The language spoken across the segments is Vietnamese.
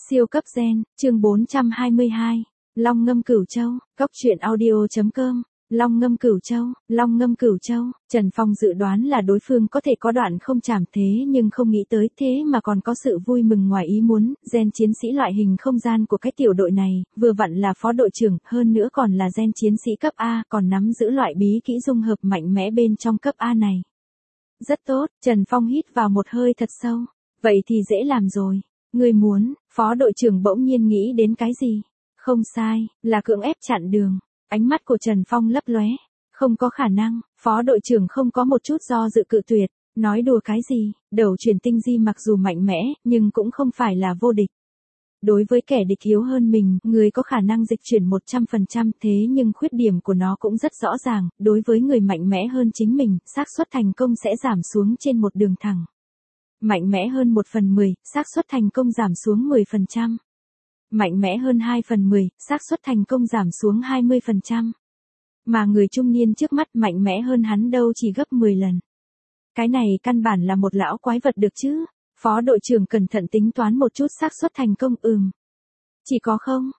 Siêu cấp gen, chương 422. Long ngâm Cửu Châu, Cốc truyện audio.com. Long ngâm Cửu Châu, Long ngâm Cửu Châu. Trần Phong dự đoán là đối phương có thể có đoạn không chảm thế nhưng không nghĩ tới thế mà còn có sự vui mừng ngoài ý muốn. Gen chiến sĩ loại hình không gian của cái tiểu đội này, vừa vặn là phó đội trưởng, hơn nữa còn là gen chiến sĩ cấp A, còn nắm giữ loại bí kỹ dung hợp mạnh mẽ bên trong cấp A này. Rất tốt, Trần Phong hít vào một hơi thật sâu. Vậy thì dễ làm rồi. Ngươi muốn, phó đội trưởng bỗng nhiên nghĩ đến cái gì? Không sai, là cưỡng ép chặn đường. Ánh mắt của Trần Phong lấp lóe. Không có khả năng, phó đội trưởng không có một chút do dự cự tuyệt. Nói đùa cái gì, đầu truyền tinh di mặc dù mạnh mẽ, nhưng cũng không phải là vô địch. Đối với kẻ địch yếu hơn mình, người có khả năng dịch chuyển 100% thế nhưng khuyết điểm của nó cũng rất rõ ràng, đối với người mạnh mẽ hơn chính mình, xác suất thành công sẽ giảm xuống trên một đường thẳng. Mạnh mẽ hơn 1/10, xác suất thành công giảm xuống 10%. Mạnh mẽ hơn 2/10, xác suất thành công giảm xuống 20%. Mà người trung niên trước mắt mạnh mẽ hơn hắn đâu chỉ gấp 10 lần. Cái này căn bản là một lão quái vật được chứ. Phó đội trưởng cẩn thận tính toán một chút xác suất thành công chỉ có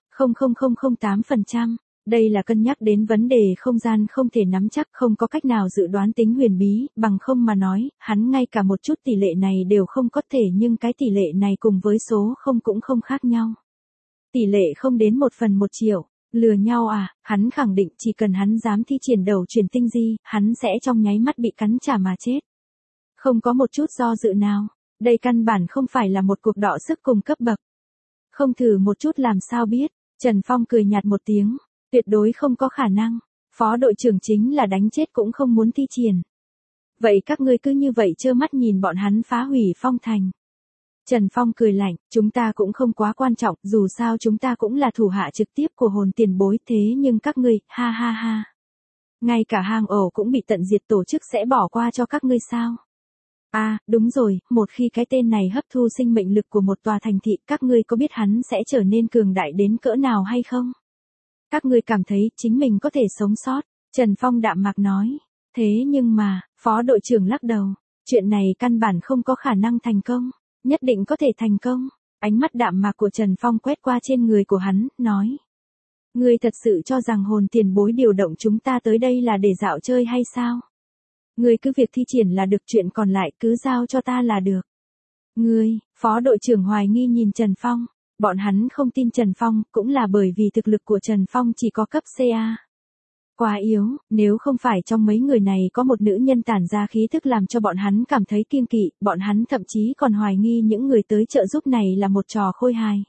0,00008%. Đây là cân nhắc đến vấn đề không gian không thể nắm chắc, không có cách nào dự đoán tính huyền bí, bằng không mà nói, hắn ngay cả một chút tỷ lệ này đều không có thể, nhưng cái tỷ lệ này cùng với số 0 cũng không khác nhau. Tỷ lệ không đến 1/1.000.000, lừa nhau à, hắn khẳng định chỉ cần hắn dám thi triển đầu truyền tinh di, hắn sẽ trong nháy mắt bị cắn trả mà chết. Không có một chút do dự nào, đây căn bản không phải là một cuộc đọ sức cùng cấp bậc. Không thử một chút làm sao biết, Trần Phong cười nhạt một tiếng. Tuyệt đối không có khả năng, phó đội trưởng chính là đánh chết cũng không muốn thi triển. Vậy các ngươi cứ như vậy trơ mắt nhìn bọn hắn phá hủy phong thành. Trần Phong cười lạnh, chúng ta cũng không quá quan trọng, dù sao chúng ta cũng là thủ hạ trực tiếp của hồn tiền bối, thế nhưng các ngươi, ha ha ha. Ngay cả hang ổ cũng bị tận diệt, tổ chức sẽ bỏ qua cho các ngươi sao? À, đúng rồi, một khi cái tên này hấp thu sinh mệnh lực của một tòa thành thị, các ngươi có biết hắn sẽ trở nên cường đại đến cỡ nào hay không? Các ngươi cảm thấy chính mình có thể sống sót, Trần Phong đạm mạc nói. Thế nhưng mà, phó đội trưởng lắc đầu, chuyện này căn bản không có khả năng thành công, nhất định có thể thành công. Ánh mắt đạm mạc của Trần Phong quét qua trên người của hắn, nói. Ngươi thật sự cho rằng hồn tiền bối điều động chúng ta tới đây là để dạo chơi hay sao? Ngươi cứ việc thi triển là được, chuyện còn lại cứ giao cho ta là được. Ngươi, phó đội trưởng hoài nghi nhìn Trần Phong. Bọn hắn không tin Trần Phong, cũng là bởi vì thực lực của Trần Phong chỉ có cấp CA. Quá yếu, nếu không phải trong mấy người này có một nữ nhân tản ra khí thức làm cho bọn hắn cảm thấy kiêng kỵ, bọn hắn thậm chí còn hoài nghi những người tới trợ giúp này là một trò khôi hài.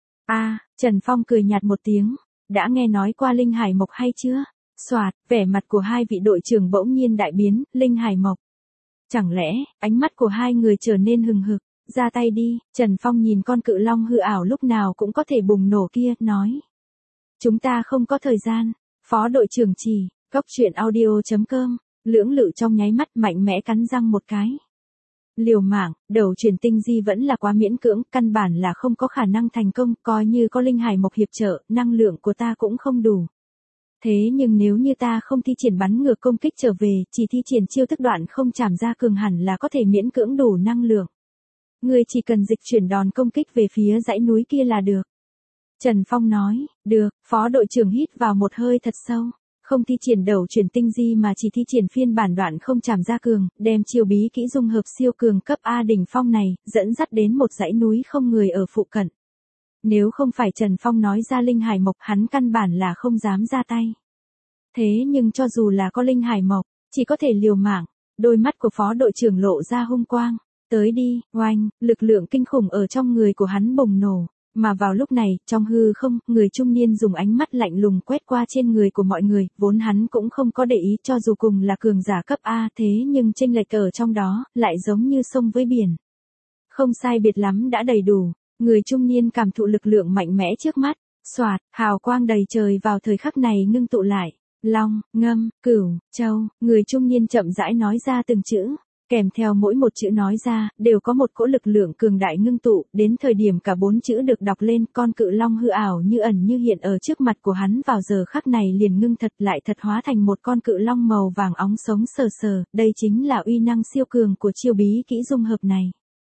Trần Phong cười nhạt một tiếng, đã nghe nói qua Linh Hải Mộc hay chưa? Soạt, vẻ mặt của hai vị đội trưởng bỗng nhiên đại biến, Linh Hải Mộc. Chẳng lẽ, ánh mắt của hai người trở nên hừng hực. Ra tay đi, Trần Phong nhìn con cự long hư ảo lúc nào cũng có thể bùng nổ kia, nói. Chúng ta không có thời gian, phó đội trưởng chỉ, Cốc truyện audio.com, lưỡng lự trong nháy mắt mạnh mẽ cắn răng một cái. Liều mạng, đầu truyền tinh di vẫn là quá miễn cưỡng, căn bản là không có khả năng thành công, coi như có Linh Hải Mộc hiệp trợ, năng lượng của ta cũng không đủ. Thế nhưng nếu như ta không thi triển bắn ngược công kích trở về, chỉ thi triển chiêu thức đoạn không chảm ra cường hẳn là có thể miễn cưỡng đủ năng lượng. Ngươi chỉ cần dịch chuyển đòn công kích về phía dãy núi kia là được. Trần Phong nói, được, phó đội trưởng hít vào một hơi thật sâu. Không thi triển đầu truyền tinh di mà chỉ thi triển phiên bản đoạn không chảm ra cường, đem chiêu bí kỹ dung hợp siêu cường cấp A đỉnh phong này, dẫn dắt đến một dãy núi không người ở phụ cận. Nếu không phải Trần Phong nói ra Linh Hải Mộc, hắn căn bản là không dám ra tay. Thế nhưng cho dù là có Linh Hải Mộc, chỉ có thể liều mạng. Đôi mắt của phó đội trưởng lộ ra hung quang. Tới đi, oanh, lực lượng kinh khủng ở trong người của hắn bùng nổ. Mà vào lúc này, trong hư không, người trung niên dùng ánh mắt lạnh lùng quét qua trên người của mọi người, vốn hắn cũng không có để ý, cho dù cùng là cường giả cấp A, thế nhưng chênh lệch ở trong đó, lại giống như sông với biển. Không sai biệt lắm đã đầy đủ, người trung niên cảm thụ lực lượng mạnh mẽ trước mắt, soạt, hào quang đầy trời vào thời khắc này ngưng tụ lại. Long, ngâm, Cửu, Châu, người trung niên chậm rãi nói ra từng chữ. Kèm theo mỗi một chữ nói ra, đều có một cỗ lực lượng cường đại ngưng tụ, đến thời điểm cả 4 chữ được đọc lên, con cự long hư ảo như ẩn như hiện ở trước mặt của hắn vào giờ khắc này liền ngưng thật lại thật hóa thành một con cự long màu vàng óng sống sờ sờ, đây chính là uy năng siêu cường của chiêu bí kỹ dung hợp này.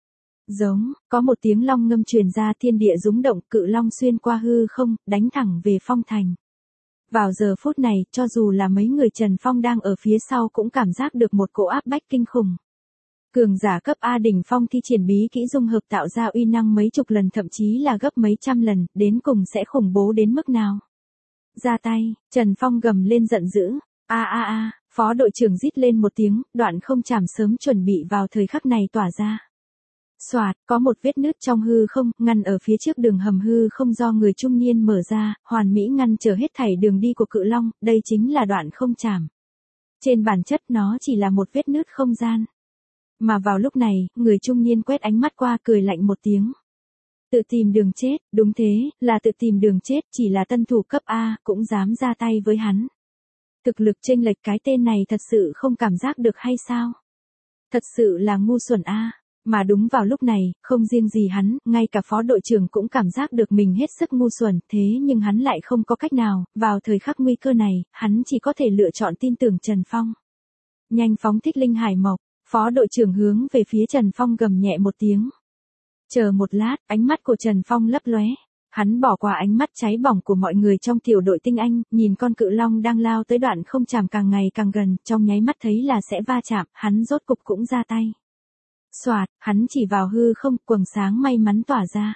Giống, có một tiếng long ngâm truyền ra, thiên địa rúng động, cự long xuyên qua hư không, đánh thẳng về Phong Thành. Vào giờ phút này, cho dù là mấy người Trần Phong đang ở phía sau cũng cảm giác được một cỗ áp bách kinh khủng. Cường giả cấp A đỉnh phong thi triển bí kỹ dung hợp tạo ra uy năng mấy chục lần, thậm chí là gấp mấy trăm lần, đến cùng sẽ khủng bố đến mức nào. Ra tay, Trần Phong gầm lên giận dữ. A a a, phó đội trưởng rít lên một tiếng, đoạn không chảm sớm chuẩn bị vào thời khắc này tỏa ra. Soạt, có một vết nứt trong hư không, ngăn ở phía trước đường hầm hư không do người trung niên mở ra, hoàn mỹ ngăn trở hết thảy đường đi của cự long, đây chính là đoạn không chảm. Trên bản chất nó chỉ là một vết nứt không gian. Mà vào lúc này, người trung niên quét ánh mắt qua cười lạnh một tiếng. Tự tìm đường chết, đúng thế, là tự tìm đường chết, chỉ là tân thủ cấp A, cũng dám ra tay với hắn. Thực lực chênh lệch cái tên này thật sự không cảm giác được hay sao? Thật sự là ngu xuẩn A. Mà đúng vào lúc này, không riêng gì hắn, ngay cả phó đội trưởng cũng cảm giác được mình hết sức ngu xuẩn, thế nhưng hắn lại không có cách nào, vào thời khắc nguy cơ này, hắn chỉ có thể lựa chọn tin tưởng Trần Phong. Nhanh phóng thích linh hải mộc, phó đội trưởng hướng về phía Trần Phong gầm nhẹ một tiếng. Chờ một lát, ánh mắt của Trần Phong lấp lóe. Hắn bỏ qua ánh mắt cháy bỏng của mọi người trong tiểu đội tinh anh, nhìn con cự long đang lao tới đoạn không chảm càng ngày càng gần, trong nháy mắt thấy là sẽ va chạm, hắn rốt cục cũng ra tay. Soạt, hắn chỉ vào hư không, quầng sáng may mắn tỏa ra.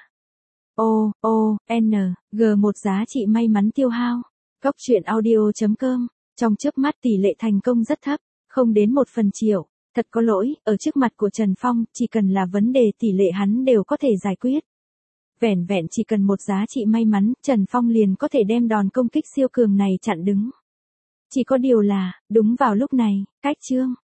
G một giá trị may mắn tiêu hao. Góc truyện audio.com. Trong chớp mắt tỷ lệ thành công rất thấp, không đến 1/1000. Thật có lỗi, ở trước mặt của Trần Phong, chỉ cần là vấn đề tỷ lệ hắn đều có thể giải quyết. Vẻn vẹn chỉ cần một giá trị may mắn, Trần Phong liền có thể đem đòn công kích siêu cường này chặn đứng. Chỉ có điều là, đúng vào lúc này, cách chương